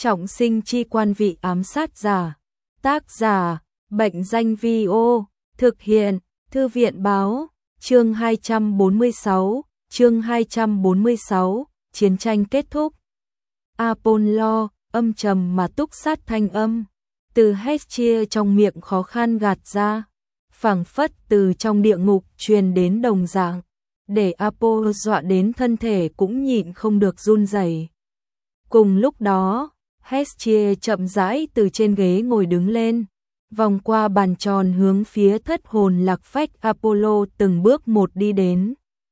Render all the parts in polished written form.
Trọng sinh chi quan vị ám sát giả. Tác giả, Bệnh danh Vi-ô. Thực hiện, Thư viện báo. Chương 246, chiến tranh kết thúc. Apollo, âm trầm mà túc sát thanh âm. Từ Hestia trong miệng khó khăn gạt ra. Phảng phất từ trong địa ngục truyền đến đồng dạng. Để Apollo dọa đến thân thể cũng nhịn không được run rẩy. Cùng lúc đó, Hestia chậm rãi từ trên ghế ngồi đứng lên, vòng qua bàn tròn hướng phía thất hồn lạc phách Apollo từng bước một đi đến.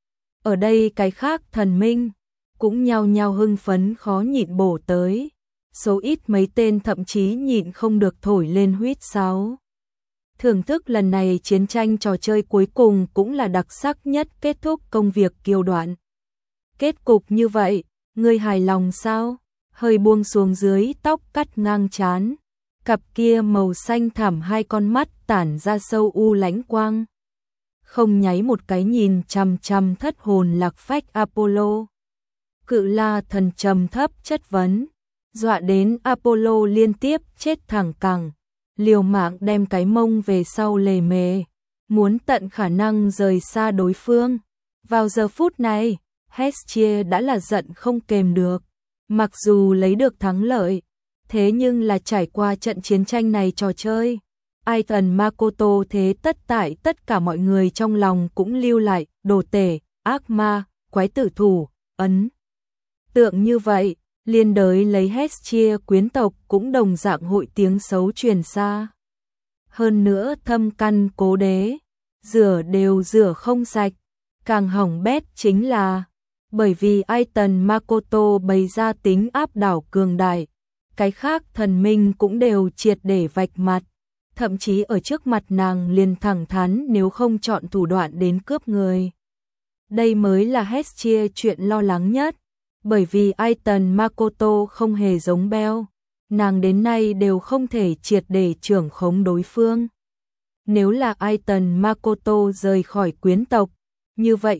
Ở đây cái khác thần minh cũng nhao nhao hưng phấn khó nhịn bổ tới, số ít mấy tên thậm chí nhịn không được thổi lên huýt sáo. Thưởng thức lần này chiến tranh trò chơi cuối cùng cũng là đặc sắc nhất, kết thúc công việc kiêu đoạn. Kết cục như vậy, ngươi hài lòng sao? Hơi buông xuống dưới tóc cắt ngang trán, cặp kia màu xanh thẳm hai con mắt tản ra sâu u lãnh quang. Không nháy một cái nhìn chằm chằm thất hồn lạc phách Apollo. Cự La thần trầm thấp chất vấn, dọa đến Apollo liên tiếp chết thẳng cẳng, liều mạng đem cái mông về sau lề mề, muốn tận khả năng rời xa đối phương. Vào giờ phút này, Hestia đã là giận không kềm được. Mặc dù lấy được thắng lợi, thế nhưng là trải qua trận chiến tranh này trò chơi, Aiton Makoto thế tại tất cả mọi người trong lòng cũng lưu lại đồ tể, ác ma, quái tử thủ, ấn tượng như vậy, liên đới lấy Hestia quyến tộc cũng đồng dạng hội tiếng xấu truyền xa. Hơn nữa thâm căn cố đế, rửa đều rửa không sạch, càng hỏng bét chính là bởi vì Aiton Makoto bày ra tính áp đảo cường đại, cái khác thần minh cũng đều triệt để vạch mặt, thậm chí ở trước mặt nàng liền thẳng thắn nếu không chọn thủ đoạn đến cướp người. Đây mới là Hestia chuyện lo lắng nhất, bởi vì Aiton Makoto không hề giống Bell, nàng đến nay đều không thể triệt để trưởng khống đối phương. Nếu là Aiton Makoto rời khỏi quyến tộc, như vậy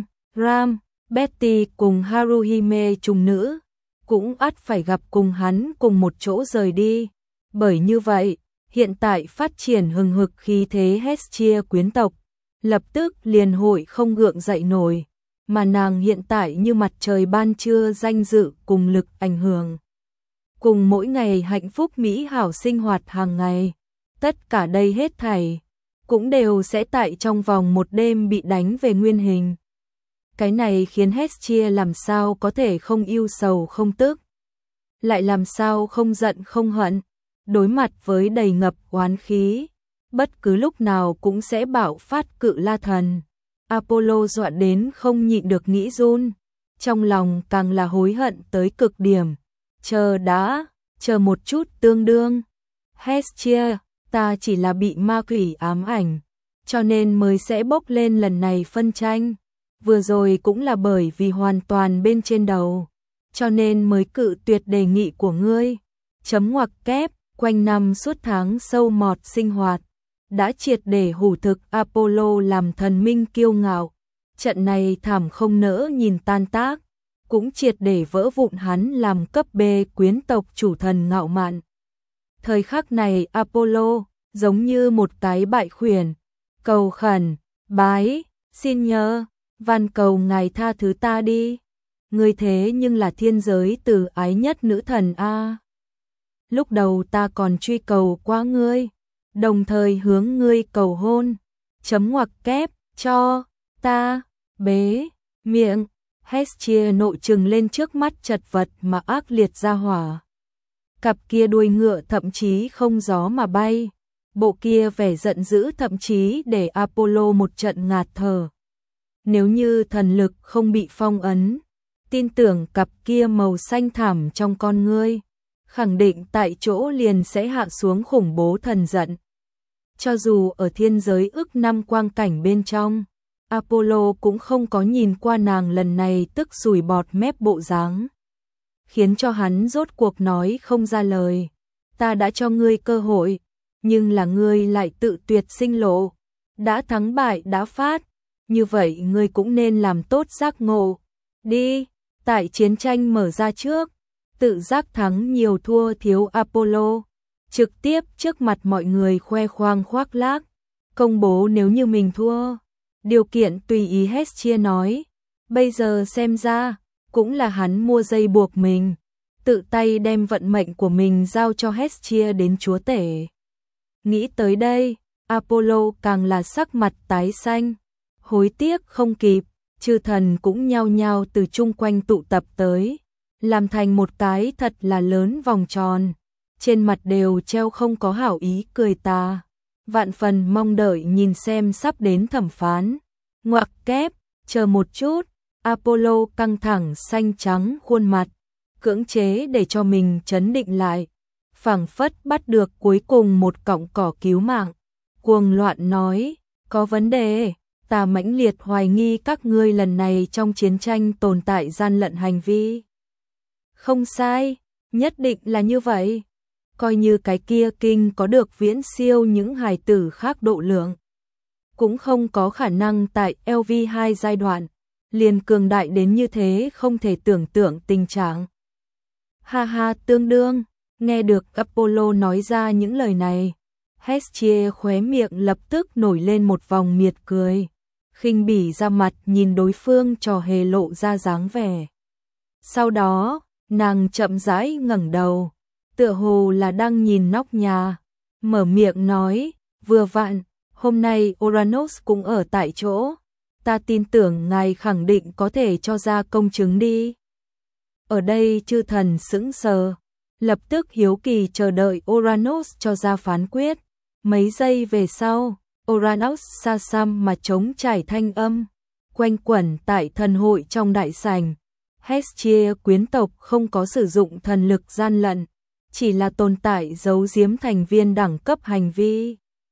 Ram, Betty cùng Haruhime trùng nữ cũng ắt phải gặp cùng hắn cùng một chỗ rời đi. Bởi như vậy, hiện tại phát triển hừng hực khí thế Hestia quyến tộc, lập tức liền hội không gượng dậy nổi, mà nàng hiện tại như mặt trời ban trưa danh dự cùng lực ảnh hưởng. Cùng mỗi ngày hạnh phúc mỹ hảo sinh hoạt hàng ngày, tất cả đây hết thảy cũng đều sẽ tại trong vòng một đêm bị đánh về nguyên hình. Cái này khiến Hestia làm sao có thể không ưu sầu không tức, lại làm sao không giận không hận, đối mặt với đầy ngập oán khí, bất cứ lúc nào cũng sẽ bạo phát cự la thần. Apollo dọa đến không nhịn được nghĩ run, trong lòng càng là hối hận tới cực điểm. Chờ một chút tương đương. Hestia, ta chỉ là bị ma quỷ ám ảnh, cho nên mới sẽ bốc lên lần này phân tranh. Vừa rồi cũng là bởi vì hoàn toàn bên trên đầu, cho nên mới cự tuyệt đề nghị của ngươi. Chấm ngoặc kép, quanh năm suốt tháng sâu mọt sinh hoạt, đã triệt để hủ thực Apollo làm thần minh kiêu ngạo. Trận này thảm không nỡ nhìn tan tác, cũng triệt để vỡ vụn hắn làm cấp B quyến tộc chủ thần ngạo mạn. Thời khắc này Apollo giống như một cái bại khuyển, cầu khẩn, bái, xin nhờ, van cầu ngài tha thứ ta đi. Ngươi thế nhưng là thiên giới từ ái nhất nữ thần a. Lúc đầu ta còn truy cầu qua ngươi, đồng thời hướng ngươi cầu hôn. Chấm ngoặc kép, cho ta bế miệng. Hestia nội trừng lên trước mắt chật vật mà ác liệt ra hỏa. Cặp kia đuôi ngựa thậm chí không gió mà bay, bộ kia vẻ giận dữ thậm chí để Apollo một trận ngạt thở. Nếu như thần lực không bị phong ấn, tin tưởng cặp kia màu xanh thẳm trong con ngươi, khẳng định tại chỗ liền sẽ hạ xuống khủng bố thần giận. Cho dù ở thiên giới ức năm quang cảnh bên trong, Apollo cũng không có nhìn qua nàng lần này tức sùi bọt mép bộ dáng, khiến cho hắn rốt cuộc nói không ra lời. Ta đã cho ngươi cơ hội, nhưng là ngươi lại tự tuyệt sinh lộ. Đã thắng bại đã phát, như vậy ngươi cũng nên làm tốt giác ngộ. Đi, tại chiến tranh mở ra trước, tự giác thắng nhiều thua thiếu Apollo, trực tiếp trước mặt mọi người khoe khoang khoác lác, công bố nếu như mình thua, điều kiện tùy ý Hestia nói, bây giờ xem ra, cũng là hắn mua dây buộc mình, tự tay đem vận mệnh của mình giao cho Hestia đến chúa tể. Nghĩ tới đây, Apollo càng là sắc mặt tái xanh, hối tiếc không kịp, chư thần cũng nhao nhao từ chung quanh tụ tập tới, làm thành một cái thật là lớn vòng tròn, trên mặt đều treo không có hảo ý cười tà, vạn phần mong đợi nhìn xem sắp đến thẩm phán. Ngoặc kép, chờ một chút, Apollo căng thẳng xanh trắng khuôn mặt, cưỡng chế để cho mình trấn định lại, phảng phất bắt được cuối cùng một cọng cỏ cứu mạng, cuồng loạn nói, có vấn đề, ta mãnh liệt hoài nghi các ngươi lần này trong chiến tranh tồn tại gian lận hành vi. Không sai, nhất định là như vậy. Coi như cái kia kinh có được viễn siêu những hài tử khác độ lượng, cũng không có khả năng tại LV2 giai đoạn, liền cường đại đến như thế không thể tưởng tượng tình trạng. Ha ha tương đương, nghe được Apollo nói ra những lời này, Hestia khóe miệng lập tức nổi lên một vòng miệt cười, khinh bỉ ra mặt nhìn đối phương trò hề lộ ra dáng vẻ. Sau đó, nàng chậm rãi ngẩng đầu, tựa hồ là đang nhìn nóc nhà, mở miệng nói, vừa vặn, hôm nay Uranus cũng ở tại chỗ, ta tin tưởng ngài khẳng định có thể cho ra công chứng đi. Ở đây chư thần sững sờ, lập tức hiếu kỳ chờ đợi Uranus cho ra phán quyết. Mấy giây về sau, Uranus xa xăm mà trống trải thanh âm, quanh quẩn tại thần hội trong đại sảnh. Hestia quyến tộc không có sử dụng thần lực gian lận, chỉ là tồn tại giấu giếm thành viên đẳng cấp hành vi.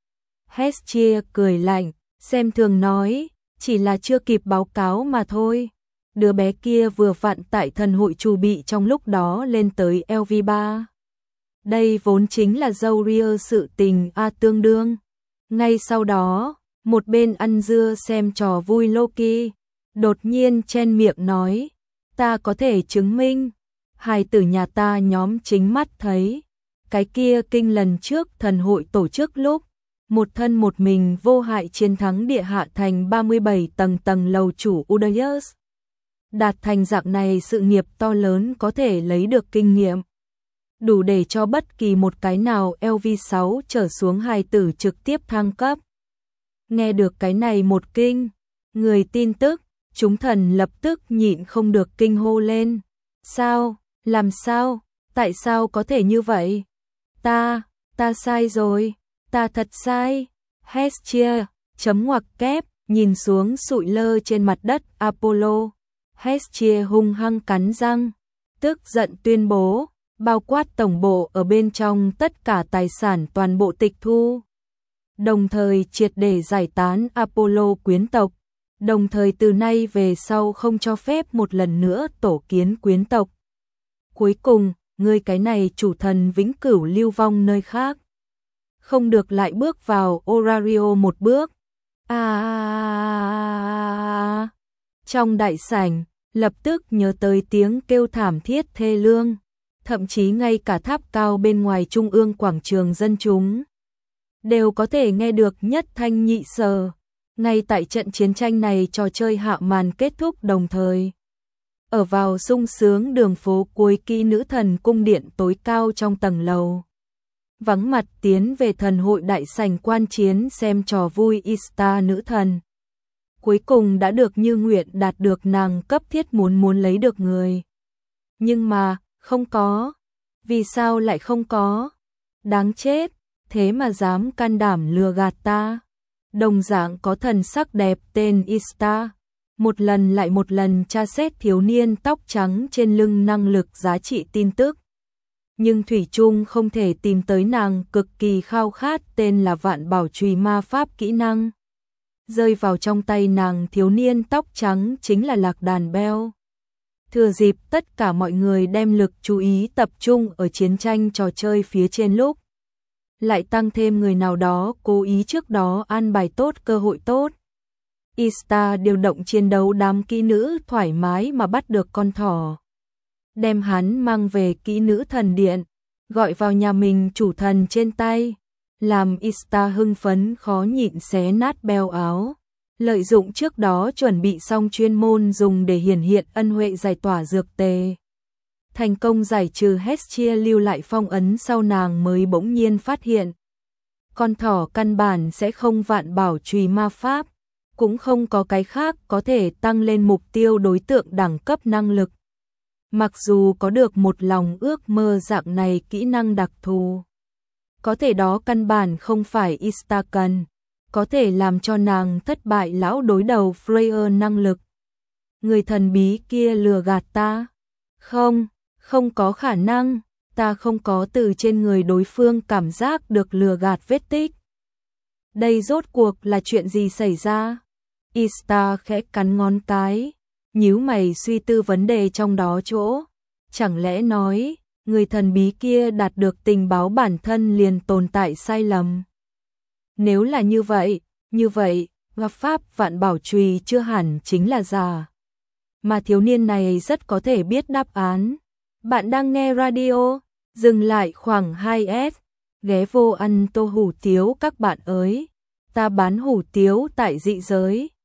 Hestia cười lạnh, xem thường nói, chỉ là chưa kịp báo cáo mà thôi. Đứa bé kia vừa vặn tại thần hội chủ bị trong lúc đó lên tới LV3. Đây vốn chính là dâu ria sự tình tương đương. Ngay sau đó, một bên ăn dưa xem trò vui Loki, đột nhiên chen miệng nói, ta có thể chứng minh, hài tử nhà ta nhóm chính mắt thấy, cái kia kinh lần trước thần hội tổ chức lúc, một thân một mình vô hại chiến thắng địa hạ thành 37 tầng lầu chủ Udayus. Đạt thành dạng này sự nghiệp to lớn có thể lấy được kinh nghiệm, đủ để cho bất kỳ một cái nào LV6 trở xuống hài tử trực tiếp thăng cấp. Nghe được cái này một kinh, người tin tức, chúng thần lập tức nhịn không được kinh hô lên. Sao? Làm sao? Tại sao có thể như vậy? Ta sai rồi, ta thật sai. Hestia, chấm ngoặc kép, nhìn xuống sụi lơ trên mặt đất Apollo. Hestia hung hăng cắn răng, tức giận tuyên bố, bao quát tổng bộ ở bên trong tất cả tài sản toàn bộ tịch thu. Đồng thời triệt để giải tán Apollo quyến tộc, đồng thời từ nay về sau không cho phép một lần nữa tổ kiến quyến tộc. Cuối cùng, ngươi cái này chủ thần vĩnh cửu lưu vong nơi khác, không được lại bước vào Orario một bước. Trong đại sảnh, lập tức nhớ tới tiếng kêu thảm thiết thê lương, thậm chí ngay cả tháp cao bên ngoài trung ương quảng trường dân chúng đều có thể nghe được nhất thanh nhị sở. Ngay tại trận chiến tranh này trò chơi hạ màn kết thúc đồng thời, ở vào sung sướng đường phố cuối kỹ nữ thần cung điện tối cao trong tầng lầu, vắng mặt tiến về thần hội đại sảnh quan chiến xem trò vui Ista nữ thần. Cuối cùng đã được như nguyện đạt được nàng cấp thiết muốn lấy được người. Nhưng mà, không có. Vì sao lại không có? Đáng chết, thế mà dám can đảm lừa gạt ta. Đồng dạng có thần sắc đẹp tên Ista, một lần lại một lần tra xét thiếu niên tóc trắng trên lưng năng lực giá trị tin tức. Nhưng thủy chung không thể tìm tới nàng cực kỳ khao khát tên là vạn bảo chùy ma pháp kỹ năng. Rơi vào trong tay nàng thiếu niên tóc trắng chính là lạc đàn beo. Thừa dịp tất cả mọi người đem lực chú ý tập trung ở chiến tranh trò chơi phía trên lúc, lại tăng thêm người nào đó cố ý trước đó an bài tốt cơ hội tốt. Ista điều động chiến đấu đám kỹ nữ thoải mái mà bắt được con thỏ. đem hắn mang về kỹ nữ thần điện, gọi vào nhà mình chủ thần trên tay, làm Ista hưng phấn khó nhịn xé nát beo áo. Lợi dụng trước đó chuẩn bị xong chuyên môn dùng để hiển hiện ân huệ giải tỏa dược tề. Thành công giải trừ Hestia lưu lại phong ấn sau nàng mới bỗng nhiên phát hiện. Con thỏ căn bản sẽ không vạn bảo trùy ma pháp, cũng không có cái khác có thể tăng lên mục tiêu đối tượng đẳng cấp năng lực. Mặc dù có được một lòng ước mơ dạng này kỹ năng đặc thù, có thể đó căn bản không phải Ista cần, có thể làm cho nàng thất bại lão đối đầu Freya năng lực. Người thần bí kia lừa gạt ta? Không có khả năng, ta không có từ trên người đối phương cảm giác được lừa gạt vết tích. Đây rốt cuộc là chuyện gì xảy ra? Ista khẽ cắn ngón cái, nhíu mày suy tư vấn đề trong đó chỗ. Chẳng lẽ nói, người thần bí kia đạt được tình báo bản thân liền tồn tại sai lầm? Nếu là như vậy, ngọc pháp vạn bảo trùy chưa hẳn chính là giả. Mà thiếu niên này rất có thể biết đáp án. Bạn đang nghe radio, dừng lại khoảng 2S, ghé vô ăn tô hủ tiếu các bạn ơi. Ta bán hủ tiếu tại dị giới.